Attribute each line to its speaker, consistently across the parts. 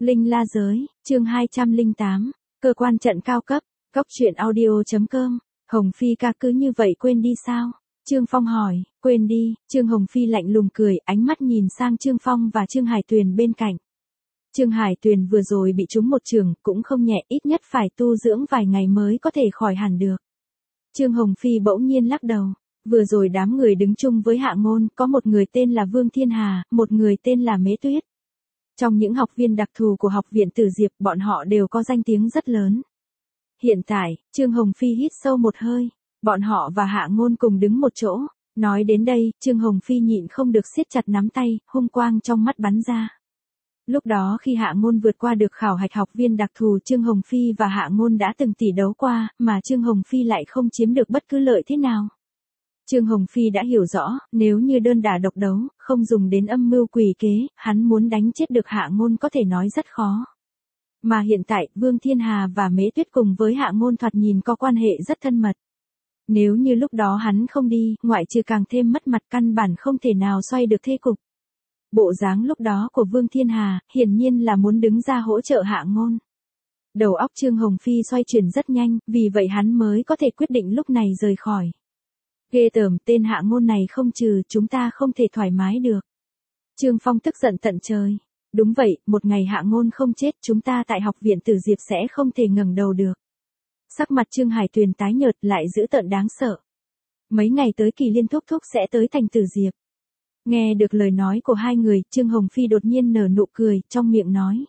Speaker 1: Linh La Giới, chương 208, cơ quan trận cao cấp, Cốc truyện audio.com, Hồng Phi ca cứ như vậy quên đi sao? Trương Phong hỏi, quên đi, Trương Hồng Phi lạnh lùng cười, ánh mắt nhìn sang Trương Phong và Trương Hải Tuyền bên cạnh. Trương Hải Tuyền vừa rồi bị trúng một chưởng, cũng không nhẹ, ít nhất phải tu dưỡng vài ngày mới có thể khỏi hẳn được. Trương Hồng Phi bỗng nhiên lắc đầu, vừa rồi đám người đứng chung với Hạ Ngôn, có một người tên là Vương Thiên Hà, một người tên là Mễ Tuyết. Trong những học viên đặc thù của học viện Tử Diệp, bọn họ đều có danh tiếng rất lớn. Hiện tại, Trương Hồng Phi hít sâu một hơi, bọn họ và Hạ Ngôn cùng đứng một chỗ. Nói đến đây, Trương Hồng Phi nhịn không được siết chặt nắm tay, hung quang trong mắt bắn ra. Lúc đó khi Hạ Ngôn vượt qua được khảo hạch học viên đặc thù, Trương Hồng Phi và Hạ Ngôn đã từng tỷ đấu qua, mà Trương Hồng Phi lại không chiếm được bất cứ lợi thế nào. Trương Hồng Phi đã hiểu rõ, nếu như đơn đả độc đấu, không dùng đến âm mưu quỷ kế, hắn muốn đánh chết được Hạ Ngôn có thể nói rất khó. Mà hiện tại, Vương Thiên Hà và Mễ Tuyết cùng với Hạ Ngôn thoạt nhìn có quan hệ rất thân mật. Nếu như lúc đó hắn không đi, ngoại trừ càng thêm mất mặt, căn bản không thể nào xoay được thế cục. Bộ dáng lúc đó của Vương Thiên Hà, hiển nhiên là muốn đứng ra hỗ trợ Hạ Ngôn. Đầu óc Trương Hồng Phi xoay chuyển rất nhanh, vì vậy hắn mới có thể quyết định lúc này rời khỏi. Ghê tởm, tên Hạ Ngôn này không trừ, chúng ta không thể thoải mái được. Trương Phong tức giận tận trời. Đúng vậy, một ngày Hạ Ngôn không chết, chúng ta tại học viện Tử Diệp sẽ không thể ngẩng đầu được. Sắc mặt Trương Hải Tuyền tái nhợt lại dữ tợn đáng sợ. Mấy ngày tới Kỳ Liên thúc thúc sẽ tới thành Tử Diệp. Nghe được lời nói của hai người, Trương Hồng Phi đột nhiên nở nụ cười, trong miệng nói.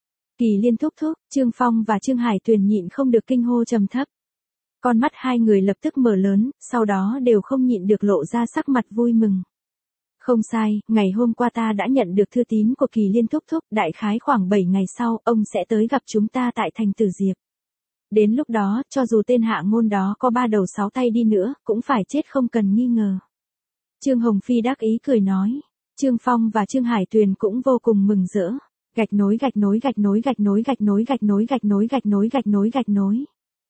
Speaker 1: Kỳ Liên thúc thúc, Trương Phong và Trương Hải Tuyền nhịn không được kinh hô trầm thấp. Con mắt hai người lập tức mở lớn, sau đó đều không nhịn được lộ ra sắc mặt vui mừng. Không sai, ngày hôm qua ta đã nhận được thư tín của Kỳ Liên thúc thúc, đại khái khoảng 7 ngày sau, ông sẽ tới gặp chúng ta tại thành Tử Diệp. Đến lúc đó, cho dù tên Hạ Ngôn đó có 3 đầu 6 tay đi nữa, cũng phải chết không cần nghi ngờ. Trương Hồng Phi đắc ý cười nói. Trương Phong và Trương Hải Tuyền cũng vô cùng mừng rỡ. Gạch nối gạch nối gạch nối gạch nối gạch nối gạch nối gạch nối gạch nối gạch nối gạch nối.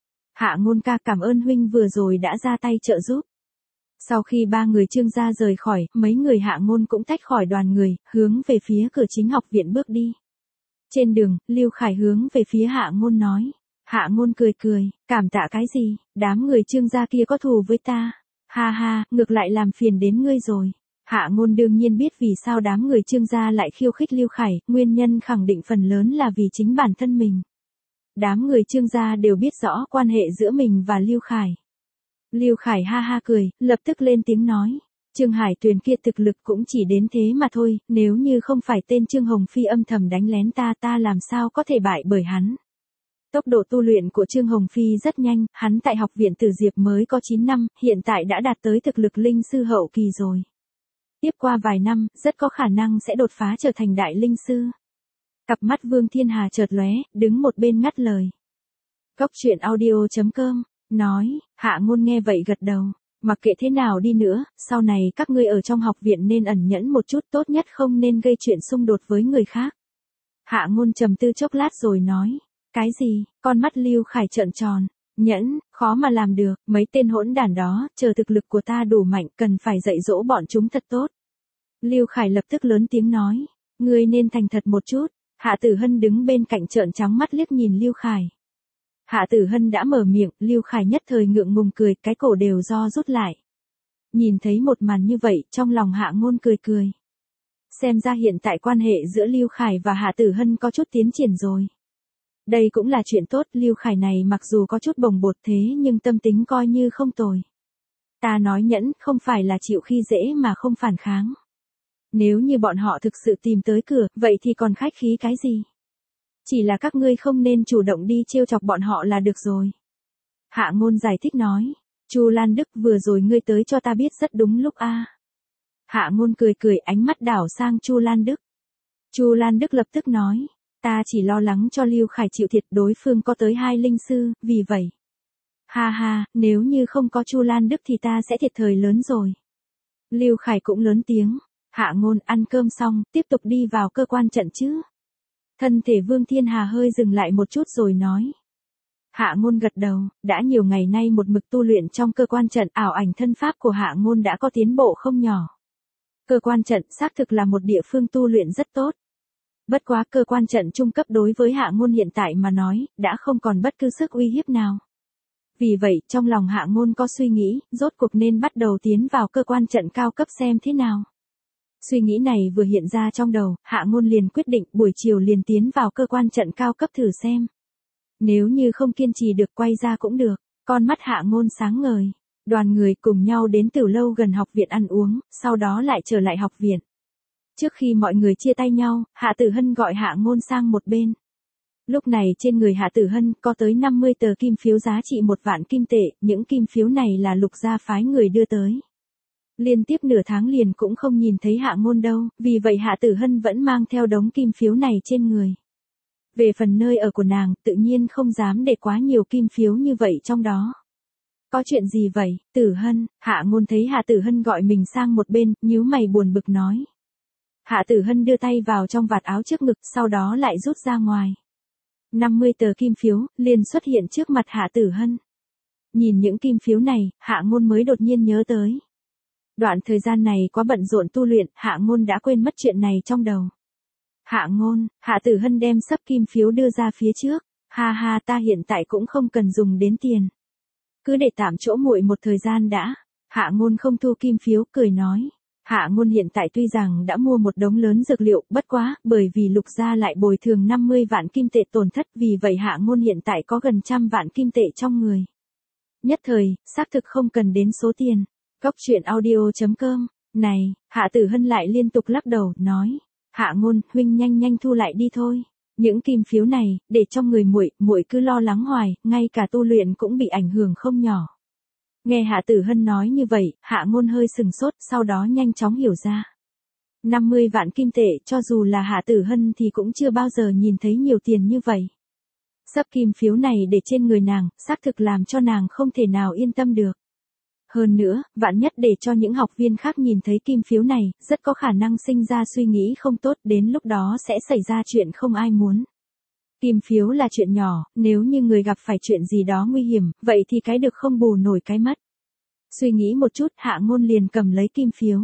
Speaker 1: Hạ Ngôn ca, cảm ơn huynh vừa rồi đã ra tay trợ giúp. Sau khi ba người Trương gia rời khỏi, mấy người Hạ Ngôn cũng tách khỏi đoàn người, hướng về phía cửa chính học viện bước đi. Trên đường, Lưu Khải hướng về phía Hạ Ngôn nói. Hạ Ngôn cười cười, cảm tạ cái gì, đám người Trương gia kia có thù với ta. Ha ha, ngược lại làm phiền đến ngươi rồi. Hạ Ngôn đương nhiên biết vì sao đám người Trương gia lại khiêu khích Lưu Khải, nguyên nhân khẳng định phần lớn là vì chính bản thân mình. Đám người Trương gia đều biết rõ quan hệ giữa mình và Lưu Khải. Lưu Khải ha ha cười, lập tức lên tiếng nói. Trương Hải Tuyền kia thực lực cũng chỉ đến thế mà thôi, nếu như không phải tên Trương Hồng Phi âm thầm đánh lén ta làm sao có thể bại bởi hắn. Tốc độ tu luyện của Trương Hồng Phi rất nhanh, hắn tại học viện Tử Diệp mới có 9 năm, hiện tại đã đạt tới thực lực linh sư hậu kỳ rồi. Tiếp qua vài năm, rất có khả năng sẽ đột phá trở thành đại linh sư. Cặp mắt Vương Thiên Hà chợt lóe, đứng một bên ngắt lời. Cốc truyện audio.com, nói, Hạ Ngôn nghe vậy gật đầu, mặc kệ thế nào đi nữa, sau này các ngươi ở trong học viện nên ẩn nhẫn một chút, tốt nhất không nên gây chuyện xung đột với người khác. Hạ Ngôn trầm tư chốc lát rồi nói. Cái gì, con mắt Lưu Khải trợn tròn, nhẫn, khó mà làm được, mấy tên hỗn đản đó, chờ thực lực của ta đủ mạnh, cần phải dạy dỗ bọn chúng thật tốt. Lưu Khải lập tức lớn tiếng nói, ngươi nên thành thật một chút. Hạ Tử Hân đứng bên cạnh trợn trắng mắt liếc nhìn Lưu Khải. Hạ Tử Hân đã mở miệng, Lưu Khải nhất thời ngượng ngùng cười, cái cổ đều do rút lại. Nhìn thấy một màn như vậy, trong lòng Hạ Ngôn cười cười. Xem ra hiện tại quan hệ giữa Lưu Khải và Hạ Tử Hân có chút tiến triển rồi. Đây cũng là chuyện tốt, Lưu Khải này mặc dù có chút bồng bột thế nhưng tâm tính coi như không tồi. Ta nói nhẫn, không phải là chịu khi dễ mà không phản kháng. Nếu như bọn họ thực sự tìm tới cửa, vậy thì còn khách khí cái gì? Chỉ là các ngươi không nên chủ động đi trêu chọc bọn họ là được rồi. Hạ Ngôn giải thích nói. Chu Lan Đức, vừa rồi ngươi tới cho ta biết rất đúng lúc a. Hạ Ngôn cười cười, ánh mắt đảo sang Chu Lan Đức. Chu Lan Đức lập tức nói. Ta chỉ lo lắng cho Lưu Khải chịu thiệt, đối phương có tới 2 linh sư, vì vậy. Ha ha, nếu như không có Chu Lan Đức thì ta sẽ thiệt thời lớn rồi. Lưu Khải cũng lớn tiếng. Hạ Ngôn ăn cơm xong, tiếp tục đi vào cơ quan trận chứ. Thân thể Vương Thiên Hà hơi dừng lại một chút rồi nói. Hạ Ngôn gật đầu, đã nhiều ngày nay một mực tu luyện trong cơ quan trận, ảo ảnh thân pháp của Hạ Ngôn đã có tiến bộ không nhỏ. Cơ quan trận xác thực là một địa phương tu luyện rất tốt. Bất quá cơ quan trận trung cấp đối với Hạ Ngôn hiện tại mà nói, đã không còn bất cứ sức uy hiếp nào. Vì vậy, trong lòng Hạ Ngôn có suy nghĩ, rốt cuộc nên bắt đầu tiến vào cơ quan trận cao cấp xem thế nào. Suy nghĩ này vừa hiện ra trong đầu, Hạ Ngôn liền quyết định buổi chiều liền tiến vào cơ quan trận cao cấp thử xem. Nếu như không kiên trì được quay ra cũng được, con mắt Hạ Ngôn sáng ngời. Đoàn người cùng nhau đến từ lâu gần học viện ăn uống, sau đó lại trở lại học viện. Trước khi mọi người chia tay nhau, Hạ Tử Hân gọi Hạ Ngôn sang một bên. Lúc này trên người Hạ Tử Hân có tới 50 tờ kim phiếu giá trị 1 vạn kim tệ, những kim phiếu này là Lục gia phái người đưa tới. Liên tiếp nửa tháng liền cũng không nhìn thấy Hạ Ngôn đâu, vì vậy Hạ Tử Hân vẫn mang theo đống kim phiếu này trên người. Về phần nơi ở của nàng, tự nhiên không dám để quá nhiều kim phiếu như vậy trong đó. Có chuyện gì vậy, Tử Hân? Hạ Ngôn thấy Hạ Tử Hân gọi mình sang một bên, nhíu mày buồn bực nói. Hạ Tử Hân đưa tay vào trong vạt áo trước ngực, sau đó lại rút ra ngoài. 50 tờ kim phiếu, liền xuất hiện trước mặt Hạ Tử Hân. Nhìn những kim phiếu này, Hạ Ngôn mới đột nhiên nhớ tới. Đoạn thời gian này quá bận rộn tu luyện, Hạ Ngôn đã quên mất chuyện này trong đầu. Hạ Ngôn, Hạ Tử Hân đem sấp kim phiếu đưa ra phía trước. Ha ha, ta hiện tại cũng không cần dùng đến tiền. Cứ để tạm chỗ muội một thời gian đã. Hạ Ngôn không thu kim phiếu, cười nói. Hạ Ngôn hiện tại tuy rằng đã mua một đống lớn dược liệu, bất quá, bởi vì Lục gia lại bồi thường 50 vạn kim tệ tổn thất, vì vậy Hạ Ngôn hiện tại có gần 100 vạn kim tệ trong người. Nhất thời, xác thực không cần đến số tiền. Góc truyện audio.com. Này, Hạ Tử Hân lại liên tục lắc đầu, nói. Hạ Ngôn, huynh nhanh nhanh thu lại đi thôi. Những kim phiếu này, để trong người muội cứ lo lắng hoài, ngay cả tu luyện cũng bị ảnh hưởng không nhỏ. Nghe Hạ Tử Hân nói như vậy, Hạ Ngôn hơi sừng sốt, sau đó nhanh chóng hiểu ra. 50 vạn kim tệ, cho dù là Hạ Tử Hân thì cũng chưa bao giờ nhìn thấy nhiều tiền như vậy. Sấp kim phiếu này để trên người nàng, xác thực làm cho nàng không thể nào yên tâm được. Hơn nữa, vạn nhất để cho những học viên khác nhìn thấy kim phiếu này, rất có khả năng sinh ra suy nghĩ không tốt, đến lúc đó sẽ xảy ra chuyện không ai muốn. Kim phiếu là chuyện nhỏ, nếu như người gặp phải chuyện gì đó nguy hiểm, vậy thì cái được không bù nổi cái mất. Suy nghĩ một chút, Hạ Ngôn liền cầm lấy kim phiếu.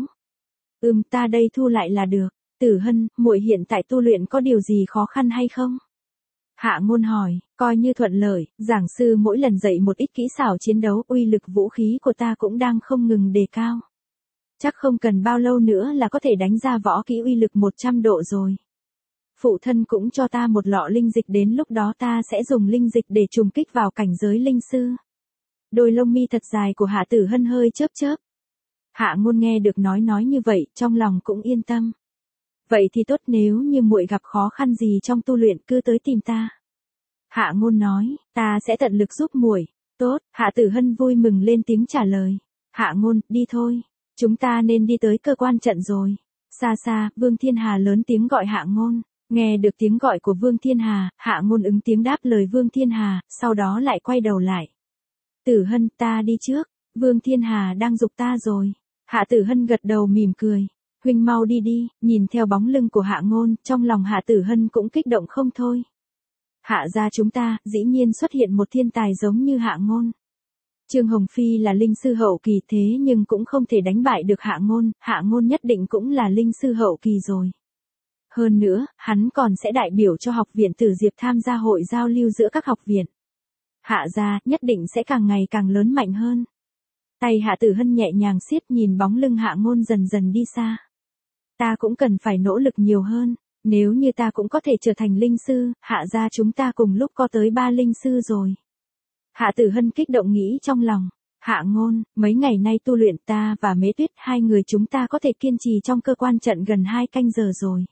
Speaker 1: Ta đây thu lại là được. Tử Hân, muội hiện tại tu luyện có điều gì khó khăn hay không? Hạ Ngôn hỏi, coi như thuận lợi, giảng sư mỗi lần dạy một ít kỹ xảo chiến đấu, uy lực vũ khí của ta cũng đang không ngừng đề cao. Chắc không cần bao lâu nữa là có thể đánh ra võ kỹ uy lực 100 độ rồi. Phụ thân cũng cho ta một lọ linh dịch, đến lúc đó ta sẽ dùng linh dịch để trùng kích vào cảnh giới linh sư. Đôi lông mi thật dài của Hạ Tử Hân hơi chớp chớp. Hạ Ngôn nghe được nói như vậy, trong lòng cũng yên tâm. Vậy thì tốt, nếu như muội gặp khó khăn gì trong tu luyện cứ tới tìm ta. Hạ Ngôn nói, ta sẽ tận lực giúp muội. Tốt, Hạ Tử Hân vui mừng lên tiếng trả lời. Hạ Ngôn, đi thôi. Chúng ta nên đi tới cơ quan trận rồi. Xa xa, Vương Thiên Hà lớn tiếng gọi Hạ Ngôn. Nghe được tiếng gọi của Vương Thiên Hà, Hạ Ngôn ứng tiếng đáp lời Vương Thiên Hà, sau đó lại quay đầu lại. Tử Hân, ta đi trước. Vương Thiên Hà đang giục ta rồi. Hạ Tử Hân gật đầu mỉm cười. Huynh mau đi đi, nhìn theo bóng lưng của Hạ Ngôn, trong lòng Hạ Tử Hân cũng kích động không thôi. Hạ gia chúng ta, dĩ nhiên xuất hiện một thiên tài giống như Hạ Ngôn. Trương Hồng Phi là linh sư hậu kỳ, thế nhưng cũng không thể đánh bại được Hạ Ngôn nhất định cũng là linh sư hậu kỳ rồi. Hơn nữa, hắn còn sẽ đại biểu cho học viện Tử Diệp tham gia hội giao lưu giữa các học viện. Hạ gia nhất định sẽ càng ngày càng lớn mạnh hơn. Tay Hạ Tử Hân nhẹ nhàng siết, nhìn bóng lưng Hạ Ngôn dần dần đi xa. Ta cũng cần phải nỗ lực nhiều hơn, nếu như ta cũng có thể trở thành linh sư, Hạ gia chúng ta cùng lúc có tới 3 linh sư rồi. Hạ Tử Hân kích động nghĩ trong lòng. Hạ Ngôn, mấy ngày nay tu luyện ta và Mễ Tuyết, hai người chúng ta có thể kiên trì trong cơ quan trận gần 2 canh giờ rồi.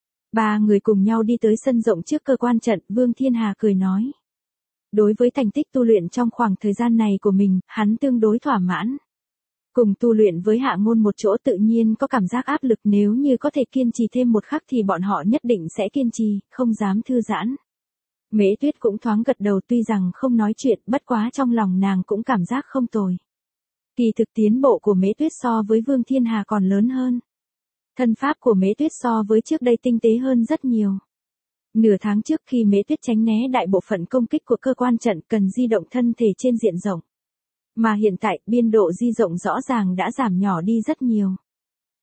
Speaker 1: 3 người cùng nhau đi tới sân rộng trước cơ quan trận, Vương Thiên Hà cười nói. Đối với thành tích tu luyện trong khoảng thời gian này của mình, hắn tương đối thỏa mãn. Cùng tu luyện với Hạ Ngôn một chỗ tự nhiên có cảm giác áp lực, nếu như có thể kiên trì thêm một khắc thì bọn họ nhất định sẽ kiên trì, không dám thư giãn. Mễ Tuyết cũng thoáng gật đầu, tuy rằng không nói chuyện, bất quá trong lòng nàng cũng cảm giác không tồi. Kỳ thực tiến bộ của Mễ Tuyết so với Vương Thiên Hà còn lớn hơn. Thân pháp của Mễ Tuyết so với trước đây tinh tế hơn rất nhiều. Nửa tháng trước khi Mễ Tuyết tránh né đại bộ phận công kích của cơ quan trận cần di động thân thể trên diện rộng. Mà hiện tại, biên độ di động rõ ràng đã giảm nhỏ đi rất nhiều.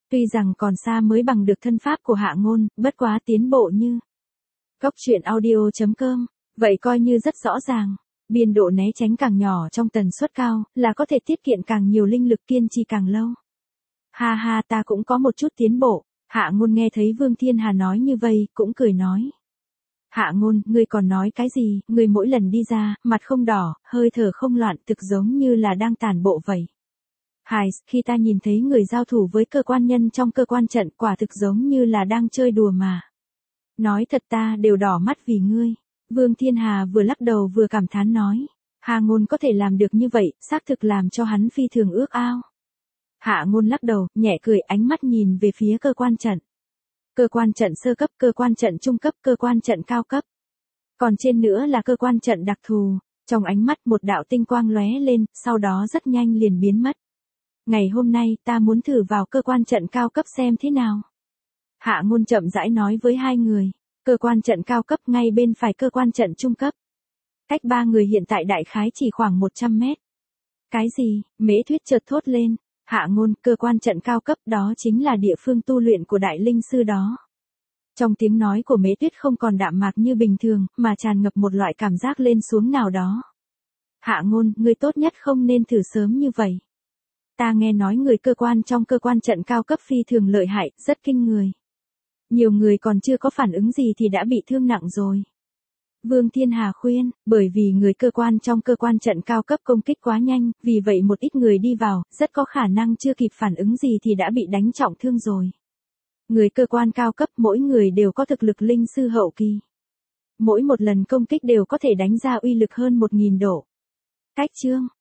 Speaker 1: Tuy rằng còn xa mới bằng được thân pháp của Hạ Ngôn, bất quá tiến bộ như Góc truyện audio.com, vậy coi như rất rõ ràng. Biên độ né tránh càng nhỏ trong tần suất cao, là có thể tiết kiệm càng nhiều linh lực, kiên trì càng lâu. Ha ha, ta cũng có một chút tiến bộ. Hạ Ngôn nghe thấy Vương Thiên Hà nói như vậy, cũng cười nói. Hạ Ngôn, ngươi còn nói cái gì, ngươi mỗi lần đi ra, mặt không đỏ, hơi thở không loạn, thực giống như là đang tản bộ vậy. Hài, khi ta nhìn thấy người giao thủ với cơ quan nhân trong cơ quan trận, quả thực giống như là đang chơi đùa mà. Nói thật, ta đều đỏ mắt vì ngươi. Vương Thiên Hà vừa lắc đầu vừa cảm thán nói. Hạ Ngôn có thể làm được như vậy, xác thực làm cho hắn phi thường ước ao. Hạ Ngôn lắc đầu, nhẹ cười, ánh mắt nhìn về phía cơ quan trận. Cơ quan trận sơ cấp, cơ quan trận trung cấp, cơ quan trận cao cấp. Còn trên nữa là cơ quan trận đặc thù. Trong ánh mắt một đạo tinh quang lóe lên, sau đó rất nhanh liền biến mất. Ngày hôm nay ta muốn thử vào cơ quan trận cao cấp xem thế nào. Hạ Ngôn chậm rãi nói với hai người. Cơ quan trận cao cấp ngay bên phải cơ quan trận trung cấp. Cách ba người hiện tại đại khái chỉ khoảng 100 mét. Cái gì? Mễ Tuyết chợt thốt lên. Hạ Ngôn, cơ quan trận cao cấp đó chính là địa phương tu luyện của đại linh sư đó. Trong tiếng nói của Mễ Tuyết không còn đạm mạc như bình thường, mà tràn ngập một loại cảm giác lên xuống nào đó. Hạ Ngôn, ngươi tốt nhất không nên thử sớm như vậy. Ta nghe nói người cơ quan trong cơ quan trận cao cấp phi thường lợi hại, rất kinh người. Nhiều người còn chưa có phản ứng gì thì đã bị thương nặng rồi. Vương Thiên Hà khuyên, bởi vì người cơ quan trong cơ quan trận cao cấp công kích quá nhanh, vì vậy một ít người đi vào, rất có khả năng chưa kịp phản ứng gì thì đã bị đánh trọng thương rồi. Người cơ quan cao cấp mỗi người đều có thực lực linh sư hậu kỳ. Mỗi một lần công kích đều có thể đánh ra uy lực hơn 1000 độ. Cách chương